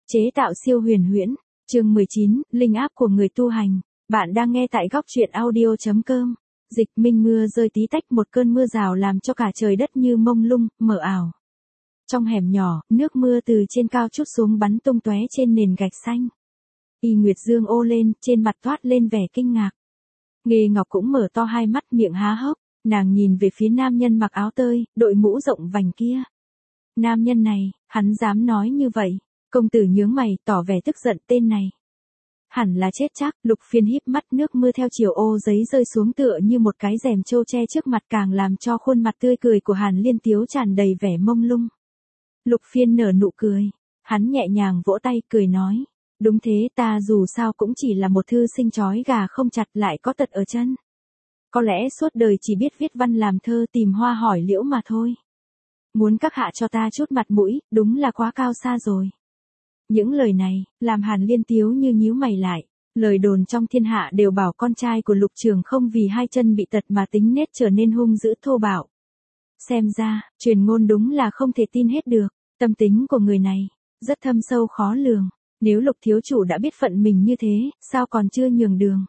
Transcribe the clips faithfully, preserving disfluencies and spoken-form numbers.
Chế tạo siêu huyền huyễn, chương mười chín, linh áp của người tu hành. Bạn đang nghe tại góc truyện audio chấm com. Dịch minh mưa rơi tí tách, một cơn mưa rào làm cho cả trời đất như mông lung, mờ ảo. Trong hẻm nhỏ, nước mưa từ trên cao trút xuống bắn tung tóe trên nền gạch xanh. Y Nguyệt Dương ô lên, trên mặt toát lên vẻ kinh ngạc. Nghê Ngọc cũng mở to hai mắt, miệng há hốc, nàng nhìn về phía nam nhân mặc áo tơi, đội mũ rộng vành kia. Nam nhân này, hắn dám nói như vậy. Công tử nhướng mày, tỏ vẻ tức giận, tên này hẳn là chết chắc. Lục Phiên híp mắt, nước mưa theo chiều ô giấy rơi xuống tựa như một cái rèm trâu che trước mặt, càng làm cho khuôn mặt tươi cười của Hàn Liên Tiếu tràn đầy vẻ mông lung. Lục Phiên nở nụ cười, hắn nhẹ nhàng vỗ tay, cười nói, đúng thế, ta dù sao cũng chỉ là một thư sinh trói gà không chặt, lại có tật ở chân. Có lẽ suốt đời chỉ biết viết văn làm thơ, tìm hoa hỏi liễu mà thôi. Muốn các hạ cho ta chút mặt mũi, đúng là quá cao xa rồi. Những lời này, làm Hàn Liên Tiếu như nhíu mày lại. Lời đồn trong thiên hạ đều bảo con trai của Lục Trường không vì hai chân bị tật mà tính nết trở nên hung dữ thô bạo. Xem ra, truyền ngôn đúng là không thể tin hết được. Tâm tính của người này, rất thâm sâu khó lường. Nếu Lục thiếu chủ đã biết phận mình như thế, sao còn chưa nhường đường?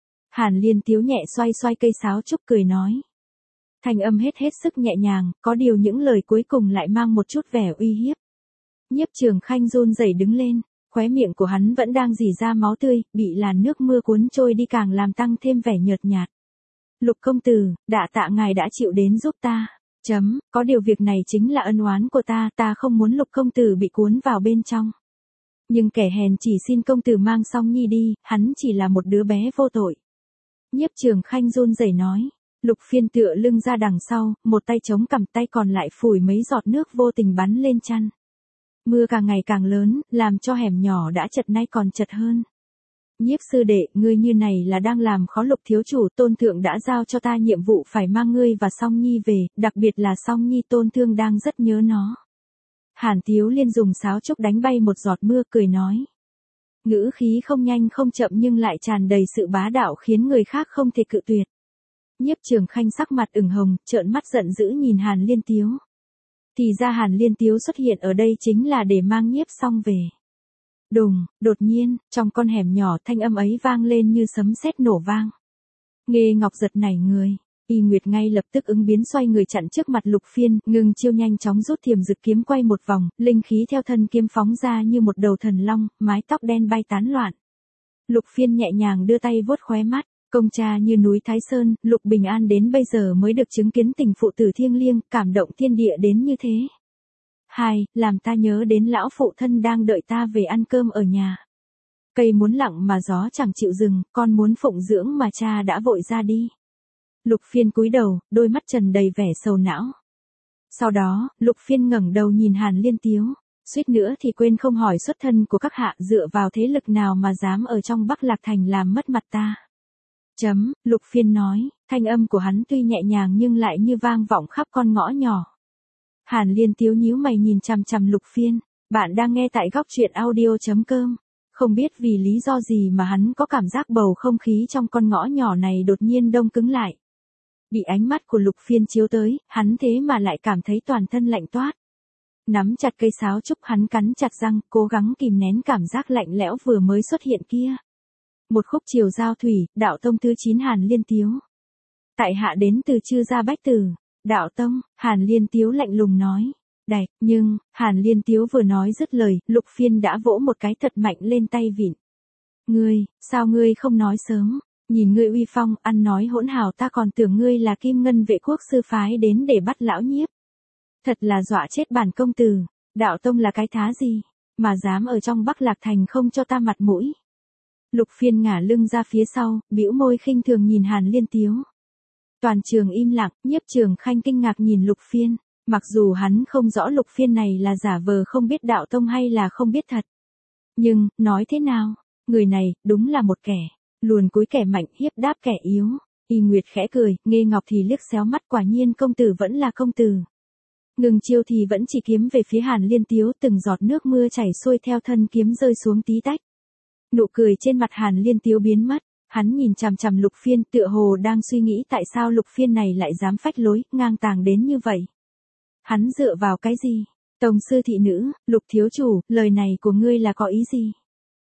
Hàn Liên Tiếu nhẹ xoay xoay cây sáo trúc, cười nói. Thanh âm hết hết sức nhẹ nhàng, có điều những lời cuối cùng lại mang một chút vẻ uy hiếp. Nhiếp Trường Khanh run rẩy đứng lên, khóe miệng của hắn vẫn đang rỉ ra máu tươi, bị làn nước mưa cuốn trôi đi càng làm tăng thêm vẻ nhợt nhạt. Lục công tử, đạ tạ ngài đã chịu đến giúp ta. Chấm, có điều việc này chính là ân oán của ta, ta không muốn Lục công tử bị cuốn vào bên trong. Nhưng kẻ hèn chỉ xin công tử mang Song Nhi đi, hắn chỉ là một đứa bé vô tội. Nhiếp Trường Khanh run rẩy nói. Lục Phiên tựa lưng ra đằng sau, một tay chống cằm, tay còn lại phủi mấy giọt nước vô tình bắn lên chăn. Mưa càng ngày càng lớn, làm cho hẻm nhỏ đã chật nay còn chật hơn. Nhiếp sư đệ, ngươi như này là đang làm khó Lục thiếu chủ, tôn thượng đã giao cho ta nhiệm vụ phải mang ngươi và Song Nhi về, đặc biệt là Song Nhi tôn thương đang rất nhớ nó. Hàn Tiếu Liên dùng sáo trúc đánh bay một giọt mưa, cười nói. Ngữ khí không nhanh không chậm nhưng lại tràn đầy sự bá đạo khiến người khác không thể cự tuyệt. Nhiếp Trường Khanh sắc mặt ửng hồng, trợn mắt giận dữ nhìn Hàn Liên Tiếu. Thì ra Hàn Liên Tiếu xuất hiện ở đây chính là để mang Nhiếp Song về. Đùng, đột nhiên, trong con hẻm nhỏ thanh âm ấy vang lên như sấm sét nổ vang. Nghê Ngọc giật nảy người, Y Nguyệt ngay lập tức ứng biến xoay người chặn trước mặt Lục Phiên, ngừng chiêu nhanh chóng rút thiềm dực kiếm quay một vòng, linh khí theo thân kiếm phóng ra như một đầu thần long, mái tóc đen bay tán loạn. Lục Phiên nhẹ nhàng đưa tay vuốt khóe mắt. Công cha như núi Thái Sơn, Lục Bình An đến bây giờ mới được chứng kiến tình phụ tử thiêng liêng, cảm động thiên địa đến như thế. Hai, làm ta nhớ đến lão phụ thân đang đợi ta về ăn cơm ở nhà. Cây muốn lặng mà gió chẳng chịu dừng, con muốn phụng dưỡng mà cha đã vội ra đi. Lục Phiên cúi đầu, đôi mắt trần đầy vẻ sầu não. Sau đó, Lục Phiên ngẩng đầu nhìn Hàn Liên Tiếu, suýt nữa thì quên không hỏi xuất thân của các hạ, dựa vào thế lực nào mà dám ở trong Bắc Lạc Thành làm mất mặt ta. Chấm, Lục Phiên nói, thanh âm của hắn tuy nhẹ nhàng nhưng lại như vang vọng khắp con ngõ nhỏ. Hàn Liên Tiếu nhíu mày nhìn chằm chằm Lục Phiên, bạn đang nghe tại góc truyện audio chấm com. Không biết vì lý do gì mà hắn có cảm giác bầu không khí trong con ngõ nhỏ này đột nhiên đông cứng lại. Bị ánh mắt của Lục Phiên chiếu tới, hắn thế mà lại cảm thấy toàn thân lạnh toát. Nắm chặt cây sáo trúc, hắn cắn chặt răng, cố gắng kìm nén cảm giác lạnh lẽo vừa mới xuất hiện kia. Một khúc chiều giao thủy, đạo tông thứ chín Hàn Liên Tiếu. Tại hạ đến từ Chư Gia Bách Tử. Đạo tông, Hàn Liên Tiếu lạnh lùng nói. Đạch, nhưng, Hàn Liên Tiếu vừa nói dứt lời, Lục Phiên đã vỗ một cái thật mạnh lên tay vịn. Ngươi, sao ngươi không nói sớm? Nhìn ngươi uy phong, ăn nói hỗn hào, ta còn tưởng ngươi là Kim Ngân Vệ Quốc sư phái đến để bắt lão Nhiếp. Thật là dọa chết bản công tử. Đạo tông là cái thá gì, mà dám ở trong Bắc Lạc Thành không cho ta mặt mũi. Lục Phiên ngả lưng ra phía sau, bĩu môi khinh thường nhìn Hàn Liên Tiếu. Toàn trường im lặng, Nhiếp Trường Khanh kinh ngạc nhìn Lục Phiên, mặc dù hắn không rõ Lục Phiên này là giả vờ không biết đạo tông hay là không biết thật. Nhưng, nói thế nào, người này, đúng là một kẻ, luồn cúi kẻ mạnh, hiếp đáp kẻ yếu. Y Nguyệt khẽ cười, Nghê Ngọc thì liếc xéo mắt, quả nhiên công tử vẫn là công tử. Ngừng chiêu thì vẫn chỉ kiếm về phía Hàn Liên Tiếu, từng giọt nước mưa chảy xuôi theo thân kiếm rơi xuống tí tách. Nụ cười trên mặt Hàn Liên Tiếu biến mất, hắn nhìn chằm chằm Lục Phiên, tựa hồ đang suy nghĩ tại sao Lục Phiên này lại dám phách lối, ngang tàng đến như vậy. Hắn dựa vào cái gì Tông sư thị nữ, Lục thiếu chủ, lời này của ngươi là có ý gì?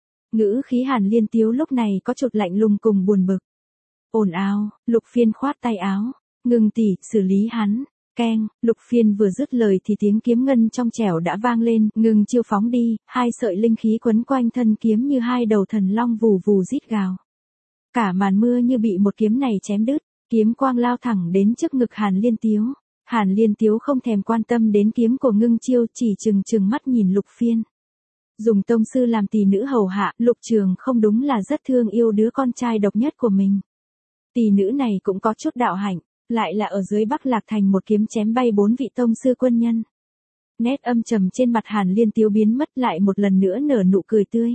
Ngữ khí Hàn Liên Tiếu lúc này có chút lạnh lùng cùng buồn bực. Ồn ào, Lục Phiên khoát tay áo, ngưng tỷ, xử lý hắn. Keng, Lục Phiên vừa dứt lời thì tiếng kiếm ngân trong trẻo đã vang lên, ngừng chiêu phóng đi, hai sợi linh khí quấn quanh thân kiếm như hai đầu thần long vù vù rít gào. Cả màn mưa như bị một kiếm này chém đứt, kiếm quang lao thẳng đến trước ngực Hàn Liên Tiếu. Hàn Liên Tiếu không thèm quan tâm đến kiếm của ngưng chiêu, chỉ trừng trừng mắt nhìn Lục Phiên. Dùng tông sư làm tỷ nữ hầu hạ, Lục Trường không đúng là rất thương yêu đứa con trai độc nhất của mình. Tỷ nữ này cũng có chút đạo hạnh, lại là ở dưới Bắc Lạc Thành một kiếm chém bay bốn vị tông sư quân nhân. Nét âm trầm trên mặt Hàn Liên Tiếu biến mất, lại một lần nữa nở nụ cười tươi.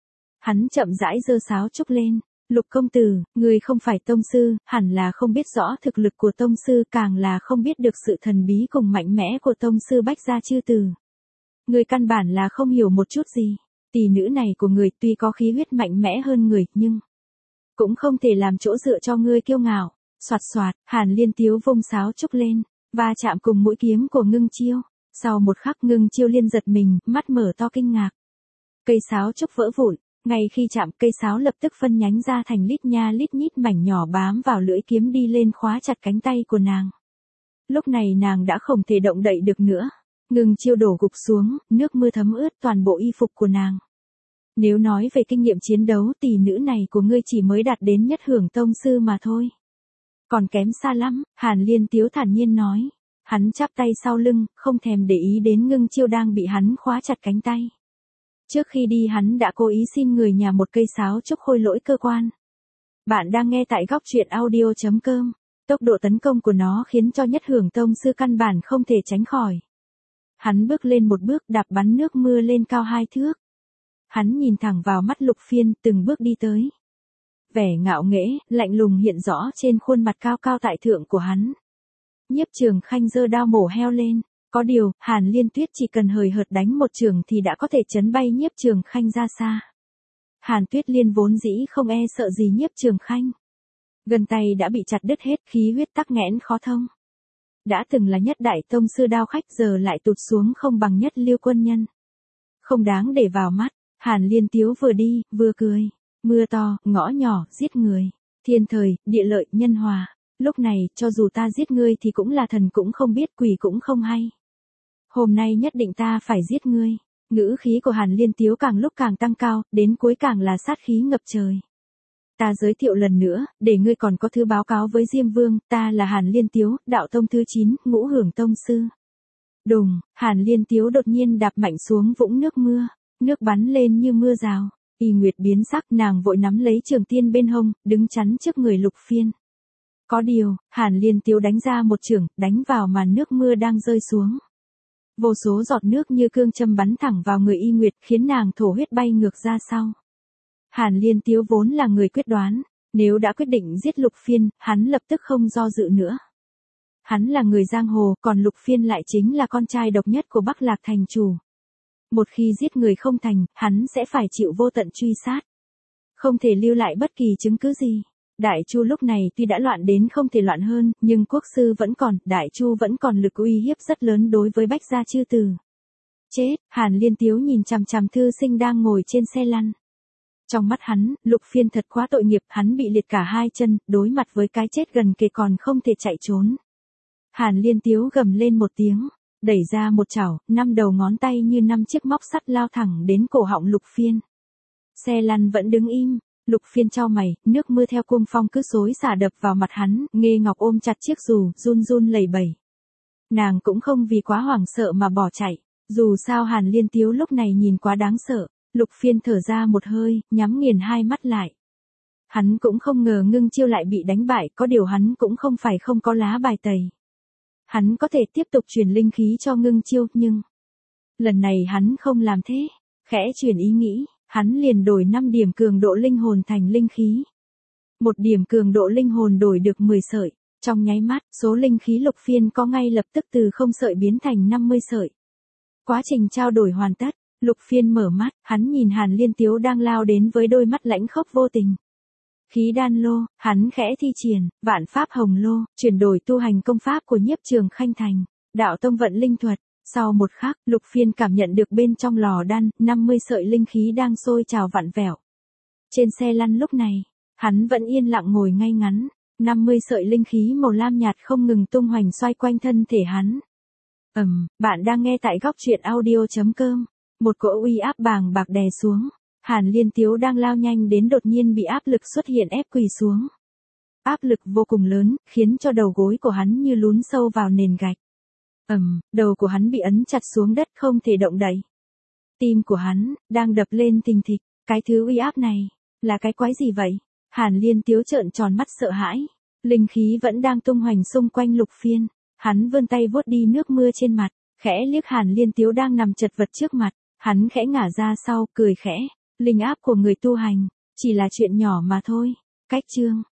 Hắn chậm rãi giơ sáo trúc lên. Lục công tử, người không phải tông sư, hẳn là không biết rõ thực lực của tông sư, càng là không biết được sự thần bí cùng mạnh mẽ của tông sư Bách Gia Chư Tử. Người căn bản là không hiểu một chút gì. Tỷ nữ này của người tuy có khí huyết mạnh mẽ hơn người, nhưng cũng không thể làm chỗ dựa cho ngươi kiêu ngạo. Soạt soạt, Hàn Liên Tiếu vung sáo trúc lên, va chạm cùng mũi kiếm của ngưng chiêu. Sau một khắc ngưng chiêu liên giật mình, mắt mở to kinh ngạc. Cây sáo trúc vỡ vụn. Ngay khi chạm, cây sáo lập tức phân nhánh ra thành lít nha lít nhít mảnh nhỏ bám vào lưỡi kiếm đi lên khóa chặt cánh tay của nàng. Lúc này nàng đã không thể động đậy được nữa. Ngưng chiêu đổ gục xuống, nước mưa thấm ướt toàn bộ y phục của nàng. Nếu nói về kinh nghiệm chiến đấu, tỷ nữ này của ngươi chỉ mới đạt đến nhất hưởng tông sư mà thôi. Còn kém xa lắm, Hàn Liên Tiếu thản nhiên nói. Hắn chắp tay sau lưng, không thèm để ý đến ngưng chiêu đang bị hắn khóa chặt cánh tay. Trước khi đi hắn đã cố ý xin người nhà một cây sáo trúc khôi lỗi cơ quan. Bạn đang nghe tại góc truyện audio chấm com. Tốc độ tấn công của nó khiến cho nhất hưởng tông sư căn bản không thể tránh khỏi. Hắn bước lên một bước, đạp bắn nước mưa lên cao hai thước. Hắn nhìn thẳng vào mắt Lục Phiên, từng bước đi tới. Vẻ ngạo nghễ, lạnh lùng hiện rõ trên khuôn mặt cao cao tại thượng của hắn. Nhiếp Trường Khanh giơ đao mổ heo lên. Có điều, Hàn Liên Tuyết chỉ cần hời hợt đánh một trường thì đã có thể chấn bay Nhiếp Trường Khanh ra xa. Hàn Tuyết Liên vốn dĩ không e sợ gì Nhiếp Trường Khanh. Gần tay đã bị chặt đứt hết, khí huyết tắc nghẽn khó thông. Đã từng là nhất đại tông sư đao khách, giờ lại tụt xuống không bằng nhất lưu quân nhân. Không đáng để vào mắt, Hàn Liên Tiếu vừa đi, vừa cười. Mưa to, ngõ nhỏ, giết người. Thiên thời, địa lợi, nhân hòa. Lúc này, cho dù ta giết ngươi thì cũng là thần cũng không biết, quỷ cũng không hay. Hôm nay nhất định ta phải giết ngươi. Ngữ khí của Hàn Liên Tiếu càng lúc càng tăng cao, đến cuối càng là sát khí ngập trời. Ta giới thiệu lần nữa, để ngươi còn có thứ báo cáo với Diêm Vương, ta là Hàn Liên Tiếu, đạo tông thứ chín, ngũ hưởng tông sư. Đùng, Hàn Liên Tiếu đột nhiên đạp mạnh xuống vũng nước mưa, nước bắn lên như mưa rào. Y Nguyệt biến sắc, nàng vội nắm lấy trường tiên bên hông, đứng chắn trước người Lục Phiên. Có điều, Hàn Liên Tiếu đánh ra một chưởng, đánh vào màn nước mưa đang rơi xuống. Vô số giọt nước như cương châm bắn thẳng vào người Y Nguyệt, khiến nàng thổ huyết bay ngược ra sau. Hàn Liên Tiếu vốn là người quyết đoán, nếu đã quyết định giết Lục Phiên, hắn lập tức không do dự nữa. Hắn là người giang hồ, còn Lục Phiên lại chính là con trai độc nhất của Bắc Lạc thành chủ. Một khi giết người không thành, hắn sẽ phải chịu vô tận truy sát. Không thể lưu lại bất kỳ chứng cứ gì. Đại Chu lúc này tuy đã loạn đến không thể loạn hơn, nhưng quốc sư vẫn còn, Đại Chu vẫn còn lực uy hiếp rất lớn đối với Bách Gia Chư Tử. Chết, Hàn Liên Tiếu nhìn chằm chằm thư sinh đang ngồi trên xe lăn. Trong mắt hắn, Lục Phiên thật quá tội nghiệp, hắn bị liệt cả hai chân, đối mặt với cái chết gần kề còn không thể chạy trốn. Hàn Liên Tiếu gầm lên một tiếng, đẩy ra một chảo, năm đầu ngón tay như năm chiếc móc sắt lao thẳng đến cổ họng Lục Phiên. Xe lăn vẫn đứng im. Lục Phiên chau mày, nước mưa theo cuồng phong cứ xối xả đập vào mặt hắn, Nghê Ngọc ôm chặt chiếc dù, run run lẩy bẩy. Nàng cũng không vì quá hoảng sợ mà bỏ chạy, dù sao Hàn Liên Tiếu lúc này nhìn quá đáng sợ. Lục Phiên thở ra một hơi, nhắm nghiền hai mắt lại. Hắn cũng không ngờ ngưng chiêu lại bị đánh bại, có điều hắn cũng không phải không có lá bài tẩy. Hắn có thể tiếp tục truyền linh khí cho ngưng chiêu, nhưng lần này hắn không làm thế, khẽ chuyển ý nghĩ. Hắn liền đổi năm điểm cường độ linh hồn thành linh khí. Một điểm cường độ linh hồn đổi được mười sợi. Trong nháy mắt, số linh khí Lục Phiên có ngay lập tức từ không sợi biến thành năm mươi sợi. Quá trình trao đổi hoàn tất, Lục Phiên mở mắt, hắn nhìn Hàn Liên Tiếu đang lao đến với đôi mắt lãnh khốc vô tình. Khí đan lô, hắn khẽ thi triển, vạn pháp hồng lô, chuyển đổi tu hành công pháp của Nhiếp Trường Khanh thành đạo tông vận linh thuật. Sau một khắc, Lục Phiên cảm nhận được bên trong lò đan, năm mươi sợi linh khí đang sôi trào vặn vẹo. Trên xe lăn lúc này, hắn vẫn yên lặng ngồi ngay ngắn, năm mươi sợi linh khí màu lam nhạt không ngừng tung hoành xoay quanh thân thể hắn. Ừm, bạn đang nghe tại góc truyện audio chấm com. Một cỗ uy áp bàng bạc đè xuống. Hàn Liên Tiếu đang lao nhanh đến đột nhiên bị áp lực xuất hiện ép quỳ xuống. Áp lực vô cùng lớn, khiến cho đầu gối của hắn như lún sâu vào nền gạch. Ầm, đầu của hắn bị ấn chặt xuống đất không thể động đậy. Tim của hắn đang đập lên thình thịch, cái thứ uy áp này là cái quái gì vậy? Hàn Liên Tiếu trợn tròn mắt sợ hãi, linh khí vẫn đang tung hoành xung quanh Lục Phiên, hắn vươn tay vuốt đi nước mưa trên mặt, khẽ liếc Hàn Liên Tiếu đang nằm chật vật trước mặt, hắn khẽ ngả ra sau, cười khẽ, linh áp của người tu hành chỉ là chuyện nhỏ mà thôi. Cách chương